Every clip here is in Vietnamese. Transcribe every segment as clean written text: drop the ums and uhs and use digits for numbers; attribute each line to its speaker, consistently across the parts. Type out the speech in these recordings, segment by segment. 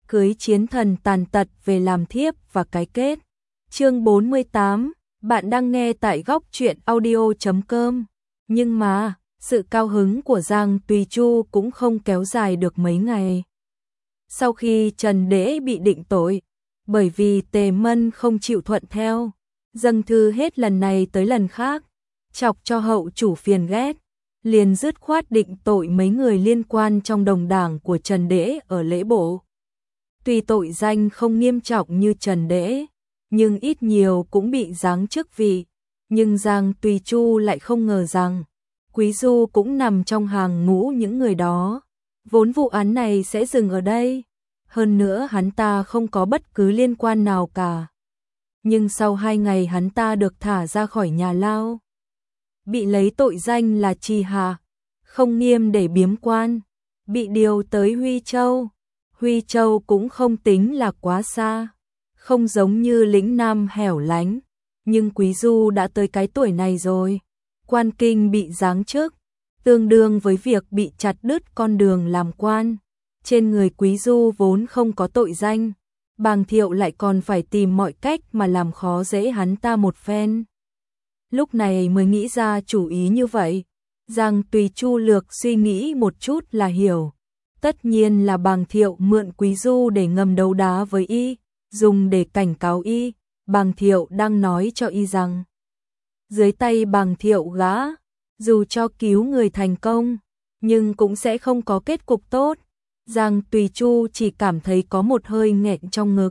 Speaker 1: cưới chiến thần tàn tật về làm thiếp và cái kết. Chương 48, bạn đang nghe tại góc truyện audio.com. Nhưng mà, sự cao hứng của Giang Tùy Chu cũng không kéo dài được mấy ngày. Sau khi Trần Đễ bị định tội, bởi vì Tề Mân không chịu thuận theo, dâng thư hết lần này tới lần khác, chọc cho hậu chủ phiền ghét, liền dứt khoát định tội mấy người liên quan trong đồng đảng của Trần Đễ ở lễ bộ. Tuy tội danh không nghiêm trọng như Trần Đễ, nhưng ít nhiều cũng bị giáng chức vị, nhưng Giang Tùy Chu lại không ngờ rằng Quý Du cũng nằm trong hàng ngũ những người đó. Vốn vụ án này sẽ dừng ở đây, hơn nữa hắn ta không có bất cứ liên quan nào cả. Nhưng sau 2 ngày hắn ta được thả ra khỏi nhà lao, bị lấy tội danh là trì hạ, không nghiêm để biếm quan, bị điều tới Huy Châu. Huy Châu cũng không tính là quá xa, không giống như lĩnh Nam hẻo lánh, nhưng Quý Du đã tới cái tuổi này rồi, quan kinh bị giáng chức, tương đương với việc bị chặt đứt con đường làm quan. Trên người Quý Du vốn không có tội danh, Bàng Thiệu lại còn phải tìm mọi cách mà làm khó dễ hắn ta một phen. Lúc này mới nghĩ ra chủ ý như vậy. Giang Tùy Chu lược suy nghĩ một chút là hiểu. Tất nhiên là Bàng Thiệu mượn Quý Du để ngầm đấu đá với y, dùng để cảnh cáo y. Bàng Thiệu đang nói cho y rằng, dưới tay Bàng Thiệu gã, dù cho cứu người thành công, nhưng cũng sẽ không có kết cục tốt. Giang Tùy Chu chỉ cảm thấy có một hơi nghẹn trong ngực.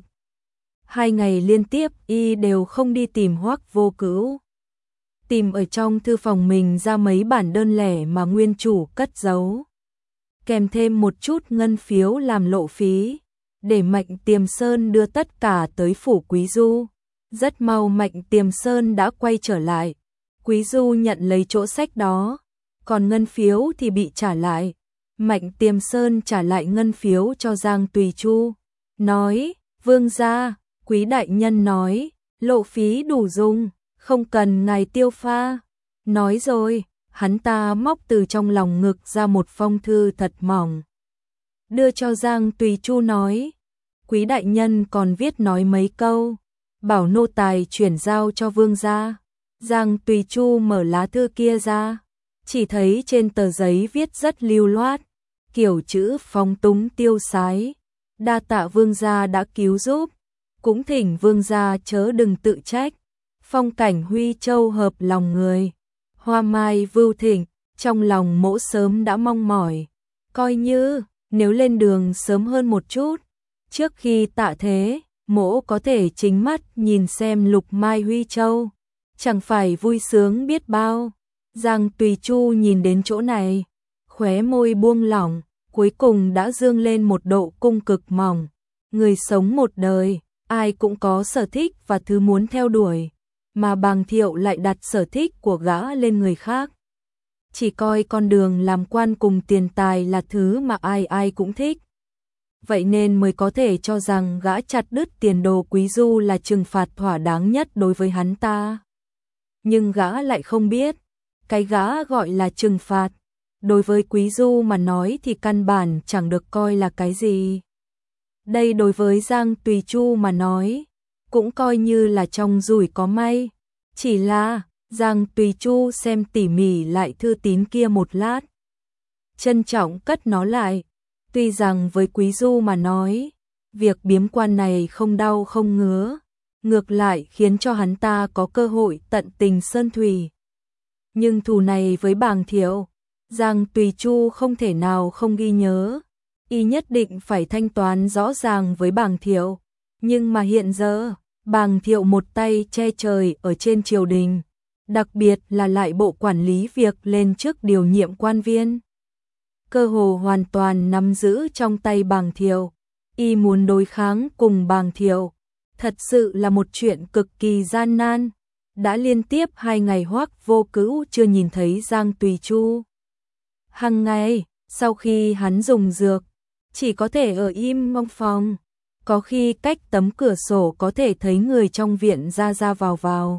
Speaker 1: 2 ngày liên tiếp y đều không đi tìm Hoắc Vô Cứu. Tìm ở trong thư phòng mình ra mấy bản đơn lẻ mà nguyên chủ cất giấu, kèm thêm một chút ngân phiếu làm lộ phí, để Mạnh Tiềm Sơn đưa tất cả tới phủ Quý Du. Rất mau Mạnh Tiềm Sơn đã quay trở lại. Quý Du nhận lấy chỗ sách đó, còn ngân phiếu thì bị trả lại. Mạnh Tiềm Sơn trả lại ngân phiếu cho Giang Tùy Chu, nói, vương gia, Quý đại nhân nói, lộ phí đủ dùng, không cần ngài tiêu pha. Nói rồi, hắn ta móc từ trong lòng ngực ra một phong thư thật mỏng, đưa cho Giang Tùy Chu nói, Quý đại nhân còn viết nói mấy câu, bảo nô tài chuyển giao cho vương gia. Giang Tùy Chu mở lá thư kia ra, chỉ thấy trên tờ giấy viết rất lưu loát, kiểu chữ phóng túng tiêu sái, đa tạ vương gia đã cứu giúp, cũng thỉnh vương gia chớ đừng tự trách, phong cảnh Huy Châu hợp lòng người, hoa mai vưu thịnh, trong lòng mỗ sớm đã mong mỏi, coi như nếu lên đường sớm hơn một chút, trước khi tạ thế, mỗ có thể chính mắt nhìn xem lục mai Huy Châu, chẳng phải vui sướng biết bao. Giang Tùy Chu nhìn đến chỗ này, khóe môi buông lỏng, cuối cùng đã dương lên một độ cung cực mỏng. Người sống một đời, ai cũng có sở thích và thứ muốn theo đuổi, mà Bàng Thiệu lại đặt sở thích của gã lên người khác. Chỉ coi con đường làm quan cùng tiền tài là thứ mà ai ai cũng thích. Vậy nên mới có thể cho rằng gã chặt đứt tiền đồ Quý Du là trừng phạt thỏa đáng nhất đối với hắn ta. Nhưng gã lại không biết, cái gã gọi là trừng phạt, đối với Quý Du mà nói thì căn bản chẳng được coi là cái gì. Đây đối với Giang Tùy Chu mà nói, cũng coi như là trong rủi có may. Chỉ là, Giang Tùy Chu xem tỉ mỉ lại thư tín kia một lát, trân trọng cất nó lại. Tuy rằng với Quý Du mà nói, việc biếm quan này không đau không ngứa, ngược lại khiến cho hắn ta có cơ hội tận tình sơn thủy. Nhưng thù này với Bàng Thiệu, Giang Tùy Chu không thể nào không ghi nhớ, y nhất định phải thanh toán rõ ràng với Bàng Thiệu. Nhưng mà hiện giờ, Bàng Thiệu một tay che trời ở trên triều đình, đặc biệt là lại bộ quản lý việc lên chức điều nhiệm quan viên, cơ hồ hoàn toàn nắm giữ trong tay Bàng Thiệu. Y muốn đối kháng cùng Bàng Thiệu, thật sự là một chuyện cực kỳ gian nan. Đã liên tiếp 2 ngày Hoắc Vô Cứu chưa nhìn thấy Giang Tùy Chu. Hằng ngày, sau khi hắn dùng dược, chỉ có thể ở im trong phòng, có khi cách tấm cửa sổ có thể thấy người trong viện ra ra vào vào,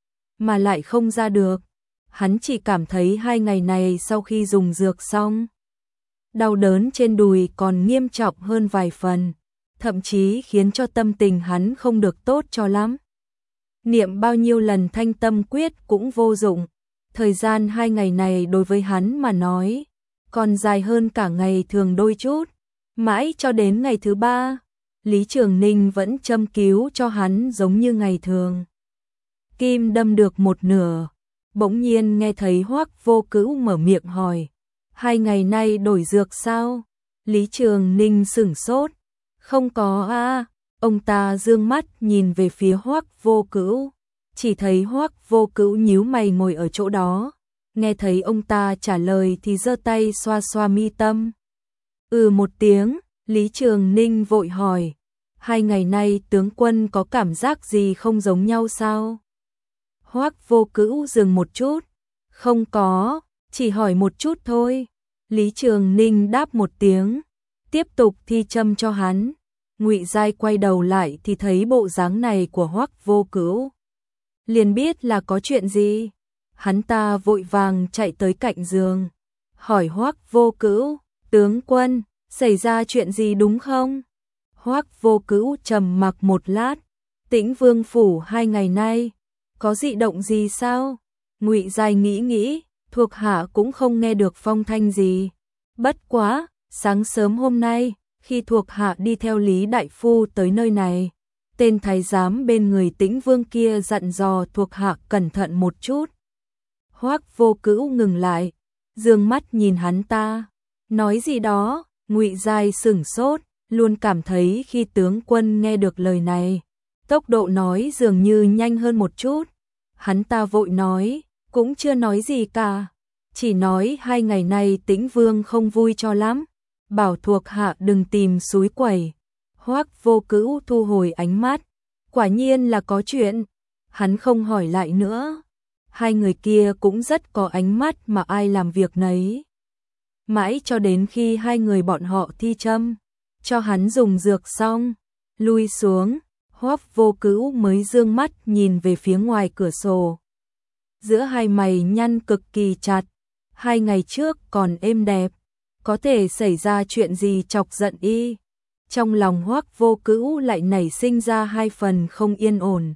Speaker 1: mà lại không ra được. Hắn chỉ cảm thấy 2 ngày này sau khi dùng dược xong, đau đớn trên đùi còn nghiêm trọng hơn vài phần, thậm chí khiến cho tâm tình hắn không được tốt cho lắm. Niệm bao nhiêu lần thanh tâm quyết cũng vô dụng, thời gian 2 ngày này đối với hắn mà nói, còn dài hơn cả ngày thường đôi chút, mãi cho đến ngày thứ 3, Lý Trường Ninh vẫn châm cứu cho hắn giống như ngày thường. Kim đâm được một nửa, bỗng nhiên nghe thấy Hoắc Vô Cữu mở miệng hỏi, 2 ngày nay đổi dược sao? Lý Trường Ninh sửng sốt, không có a. Ông ta dương mắt nhìn về phía Hoắc Vô Cữu, chỉ thấy Hoắc Vô Cữu nhíu mày ngồi ở chỗ đó, nghe thấy ông ta trả lời thì giơ tay xoa xoa mi tâm. Một tiếng, Lý Trường Ninh vội hỏi, 2 ngày nay tướng quân có cảm giác gì không giống nhau sao? Hoắc Vô Cữu dừng một chút, không có, chỉ hỏi một chút thôi. Lý Trường Ninh đáp một tiếng, tiếp tục thi châm cho hắn. Ngụy Giai quay đầu lại thì thấy bộ dáng này của Hoắc Vô Cữu, liền biết là có chuyện gì. Hắn ta vội vàng chạy tới cạnh giường, hỏi Hoắc Vô Cữu, tướng quân, xảy ra chuyện gì đúng không? Hoắc Vô Cữu trầm mặc một lát, Tĩnh Vương phủ 2 ngày nay, có dị động gì sao? Ngụy Giai nghĩ, thuộc hạ cũng không nghe được phong thanh gì. Bất quá, sáng sớm hôm nay, khi thuộc hạ đi theo Lý Đại Phu tới nơi này, tên thái giám bên người Tĩnh Vương kia dặn dò thuộc hạ cẩn thận một chút. Hoắc Vô Cữu ngừng lại, dương mắt nhìn hắn ta, nói gì đó. Ngụy Giai sửng sốt, luôn cảm thấy khi tướng quân nghe được lời này, tốc độ nói dường như nhanh hơn một chút. Hắn ta vội nói, cũng chưa nói gì cả, chỉ nói 2 ngày nay Tĩnh Vương không vui cho lắm, bảo thuộc hạ đừng tìm xúi quẩy. Hoắc Vô Cữu thu hồi ánh mắt, quả nhiên là có chuyện. Hắn không hỏi lại nữa. 2 người kia cũng rất có ánh mắt mà ai làm việc nấy. Mãi cho đến khi 2 người bọn họ thi châm cho hắn dùng dược xong, lui xuống, Hoắc Vô Cữu mới dương mắt nhìn về phía ngoài cửa sổ. Giữa hai mày nhăn cực kỳ chặt, 2 ngày trước còn êm đẹp, có thể xảy ra chuyện gì chọc giận y. Trong lòng Hoắc Vô Cữu lại nảy sinh ra 2 phần không yên ổn.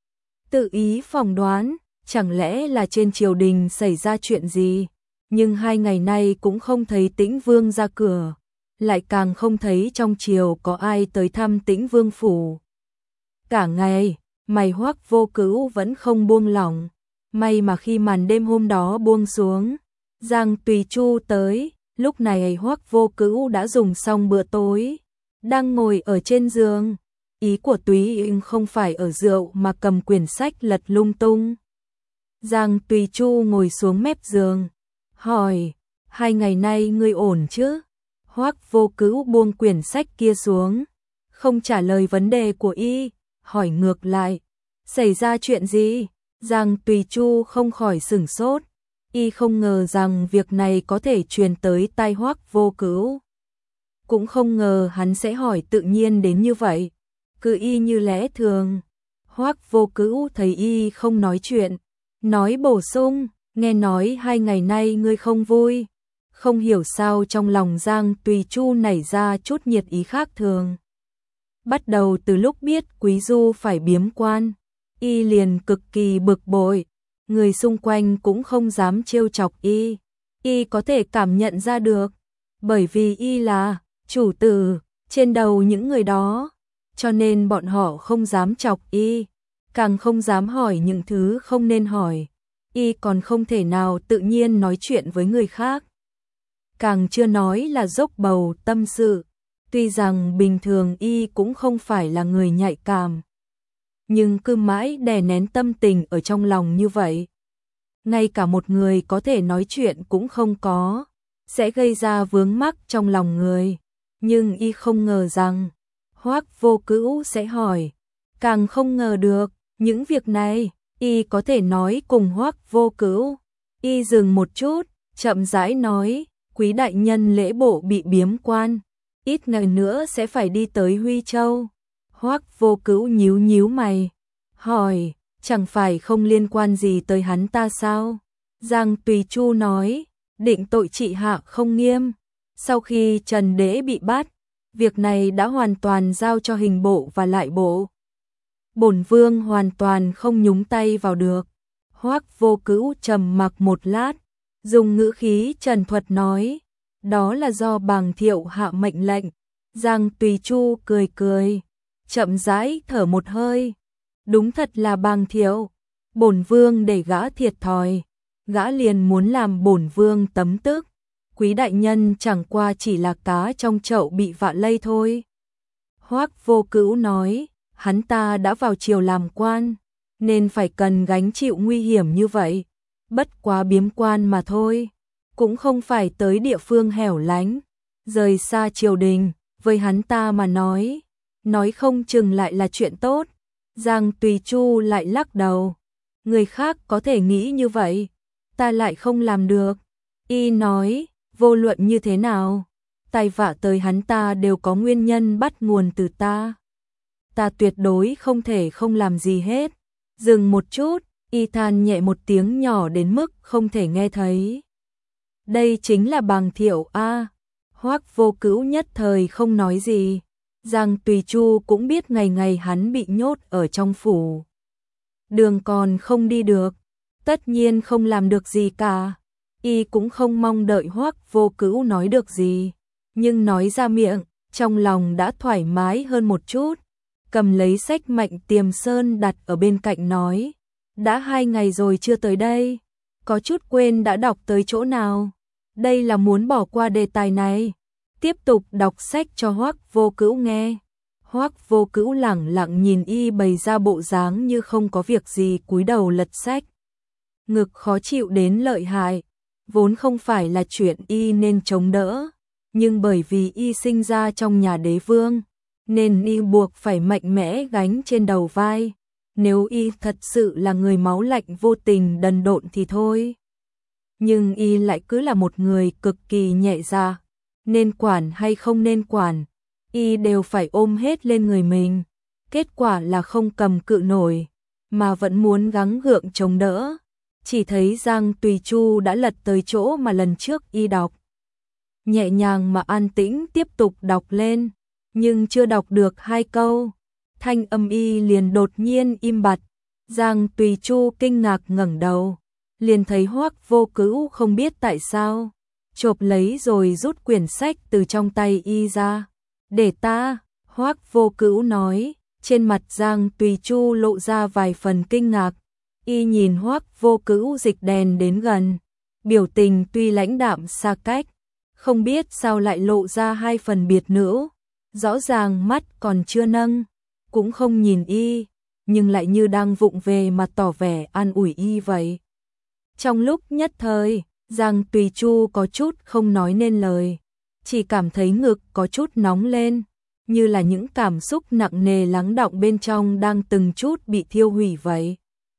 Speaker 1: Tự ý phỏng đoán, chẳng lẽ là trên triều đình xảy ra chuyện gì, nhưng 2 ngày nay cũng không thấy Tĩnh Vương ra cửa, lại càng không thấy trong triều có ai tới thăm Tĩnh Vương phủ. Cả ngày, mày Hoắc Vô Cữu vẫn không buông lỏng, may mà khi màn đêm hôm đó buông xuống, Giang Tùy Chu tới, lúc này Hoắc Vô Cữu đã dùng xong bữa tối, đang ngồi ở trên giường. Ý của Túy Ưng không phải ở rượu mà cầm quyển sách lật lung tung. Giang Tùy Chu ngồi xuống mép giường, hỏi, 2 ngày nay ngươi ổn chứ? Hoắc Vô Cữu buông quyển sách kia xuống, không trả lời vấn đề của y, hỏi ngược lại, xảy ra chuyện gì? Giang Tùy Chu không khỏi sửng sốt, y không ngờ rằng việc này có thể truyền tới tai Hoắc Vô Cữu. Cũng không ngờ hắn sẽ hỏi tự nhiên đến như vậy, cứ y như lẽ thường. Hoắc Vô Cữu thấy y không nói chuyện, nói bổ sung, nghe nói 2 ngày nay ngươi không vui. Không hiểu sao trong lòng Giang Tùy Chu nảy ra chút nhiệt ý khác thường. Bắt đầu từ lúc biết Quý Du phải biếm quan, y liền cực kỳ bực bội, người xung quanh cũng không dám trêu chọc y có thể cảm nhận ra được, bởi vì y là chủ tử trên đầu những người đó, cho nên bọn họ không dám chọc y, càng không dám hỏi những thứ không nên hỏi, y còn không thể nào tự nhiên nói chuyện với người khác. Càng chưa nói là dốc bầu tâm sự, tuy rằng bình thường y cũng không phải là người nhạy cảm, nhưng cứ mãi đè nén tâm tình ở trong lòng như vậy. Ngay cả một người có thể nói chuyện cũng không có, sẽ gây ra vướng mắc trong lòng người. Nhưng y không ngờ rằng Hoắc Vô Cữu sẽ hỏi, càng không ngờ được những việc này y có thể nói cùng Hoắc Vô Cữu. Y dừng một chút, chậm rãi nói, Quý đại nhân lễ bộ bị biếm quan, ít ngày nữa sẽ phải đi tới Huy Châu. Hoắc Vô Cữu nhíu nhíu mày, hỏi, chẳng phải không liên quan gì tới hắn ta sao? Giang Tùy Chu nói, định tội trị hạ không nghiêm. Sau khi Trần Đế bị bắt, việc này đã hoàn toàn giao cho hình bộ và lại bộ. Bổn vương hoàn toàn không nhúng tay vào được. Hoắc Vô Cữu trầm mặc một lát, dùng ngữ khí trần thuật nói, đó là do Bàng Thiệu hạ mệnh lệnh. Giang Tùy Chu cười cười, chậm rãi thở một hơi. Đúng thật là Bàng Thiệu, bổn vương để gã thiệt thòi, gã liền muốn làm bổn vương tấm tức. Quý đại nhân chẳng qua chỉ là cá trong chậu bị vạ lây thôi. Hoắc Vô Cữu nói, hắn ta đã vào triều làm quan, nên phải cần gánh chịu nguy hiểm như vậy. Bất quá biếm quan mà thôi, cũng không phải tới địa phương hẻo lánh, rời xa triều đình, với hắn ta mà nói không chừng lại là chuyện tốt. Giang Tùy Chu lại lắc đầu, người khác có thể nghĩ như vậy, ta lại không làm được. Y nói, vô luận như thế nào, tai vạ tới hắn ta đều có nguyên nhân bắt nguồn từ ta. Ta tuyệt đối không thể không làm gì hết. Dừng một chút, y than nhẹ một tiếng nhỏ đến mức không thể nghe thấy. Đây chính là Bàng Thiệu a. Hoắc Vô Cữu nhất thời không nói gì. Giang Tùy Chu cũng biết ngày ngày hắn bị nhốt ở trong phủ. Đường còn không đi được, tất nhiên không làm được gì cả. Y cũng không mong đợi Hoắc Vô Cữu nói được gì, nhưng nói ra miệng, trong lòng đã thoải mái hơn một chút. Cầm lấy sách Mạnh Tiềm Sơn đặt ở bên cạnh nói, đã 2 ngày rồi chưa tới đây, có chút quên đã đọc tới chỗ nào. Đây là muốn bỏ qua đề tài này. Tiếp tục đọc sách cho Hoắc Vô Cữu nghe. Hoắc Vô Cữu lẳng lặng nhìn y bày ra bộ dáng như không có việc gì, cúi đầu lật sách. Ngực khó chịu đến lợi hại, vốn không phải là chuyện y nên chống đỡ, nhưng bởi vì y sinh ra trong nhà đế vương, nên y buộc phải mạnh mẽ gánh trên đầu vai. Nếu y thật sự là người máu lạnh vô tình đần độn thì thôi. Nhưng y lại cứ là một người cực kỳ nhẹ dạ, nên quản hay không nên quản, y đều phải ôm hết lên người mình. Kết quả là không cầm cự nổi, mà vẫn muốn gắng gượng chống đỡ. Chỉ thấy Giang Tùy Chu đã lật tới chỗ mà lần trước y đọc. Nhẹ nhàng mà an tĩnh tiếp tục đọc lên, nhưng chưa đọc được 2 câu, thanh âm y liền đột nhiên im bặt. Giang Tùy Chu kinh ngạc ngẩng đầu, liền thấy Hoắc Vô Cữu không biết tại sao chộp lấy rồi rút quyển sách từ trong tay y ra. Để ta, Hoắc Vô Cữu nói. Trên mặt Giang Tùy Chu lộ ra vài phần kinh ngạc. Y nhìn Hoắc Vô Cữu dịch đèn đến gần, biểu tình tuy lãnh đạm xa cách, không biết sao lại lộ ra 2 phần biệt nữ. Rõ ràng mắt còn chưa nâng, cũng không nhìn y, nhưng lại như đang vụng về mà tỏ vẻ an ủi y vậy. Trong lúc nhất thời, Giang Tùy Chu có chút không nói nên lời, chỉ cảm thấy ngực có chút nóng lên, như là những cảm xúc nặng nề lắng đọng bên trong đang từng chút bị thiêu hủy vậy.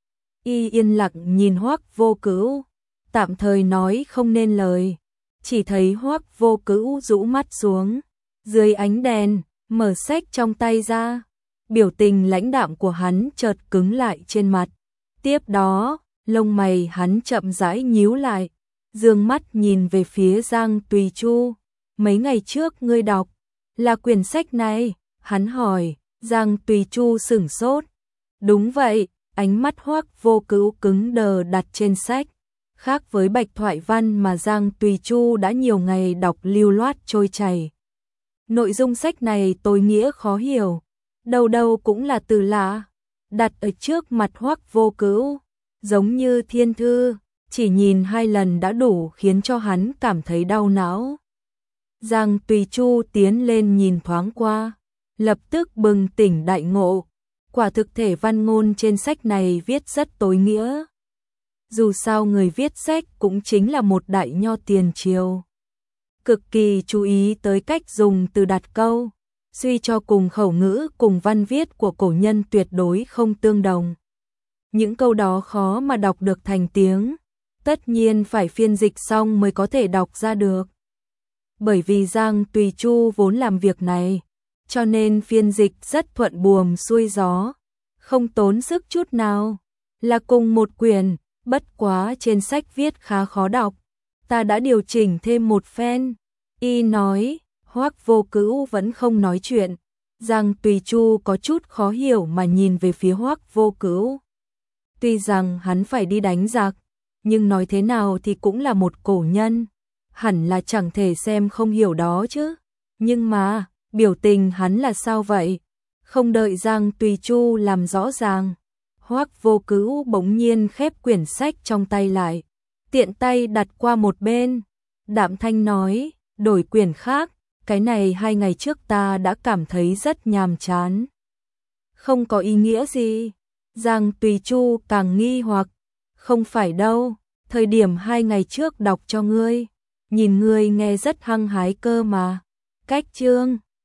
Speaker 1: Y yên lặng nhìn Hoắc Vô Cữu, tạm thời nói không nên lời, chỉ thấy Hoắc Vô Cữu rũ mắt xuống, dưới ánh đèn, mở sách trong tay ra, biểu tình lãnh đạm của hắn chợt cứng lại trên mặt. Tiếp đó, lông mày hắn chậm rãi nhíu lại, dương mắt nhìn về phía Giang Tùy Chu. Mấy ngày trước ngươi đọc là quyển sách này? Hắn hỏi. Giang Tùy Chu sửng sốt. Đúng vậy. Ánh mắt Hoắc Vô Cữu cứng đờ đặt trên sách. Khác với bạch thoại văn mà Giang Tùy Chu đã nhiều ngày đọc lưu loát trôi chảy. Nội dung sách này tối nghĩa khó hiểu, đâu đâu cũng là từ lạ, đặt ở trước mặt Hoắc Vô Cữu, giống như thiên thư, chỉ nhìn 2 lần đã đủ khiến cho hắn cảm thấy đau não. Giang Tùy Chu tiến lên nhìn thoáng qua, lập tức bừng tỉnh đại ngộ, quả thực thể văn ngôn trên sách này viết rất tối nghĩa. Dù sao người viết sách cũng chính là một đại nho tiền triều, cực kỳ chú ý tới cách dùng từ đặt câu, suy cho cùng khẩu ngữ cùng văn viết của cổ nhân tuyệt đối không tương đồng. Những câu đó khó mà đọc được thành tiếng, tất nhiên phải phiên dịch xong mới có thể đọc ra được. Bởi vì Giang Tùy Chu vốn làm việc này, cho nên phiên dịch rất thuận buồm xuôi gió, không tốn sức chút nào. Là cùng một quyển, bất quá trên sách viết khá khó đọc, ta đã điều chỉnh thêm một phen. Y nói. Hoắc Vô Cữu vẫn không nói chuyện. Giang Tùy Chu có chút khó hiểu mà nhìn về phía Hoắc Vô Cữu. Tuy rằng hắn phải đi đánh giặc, nhưng nói thế nào thì cũng là một cổ nhân, hẳn là chẳng thể xem không hiểu đó chứ. Nhưng mà, biểu tình hắn là sao vậy? Không đợi Giang Tùy Chu làm rõ ràng, Hoắc Vô Cữu bỗng nhiên khép quyển sách trong tay lại, tiện tay đặt qua một bên, đạm thanh nói, đổi quyển khác, cái này 2 ngày trước ta đã cảm thấy rất nhàm chán. Không có ý nghĩa gì? Giang Tùy Chu càng nghi hoặc, không phải đâu, thời điểm 2 ngày trước đọc cho ngươi, nhìn ngươi nghe rất hăng hái cơ mà. Cách chương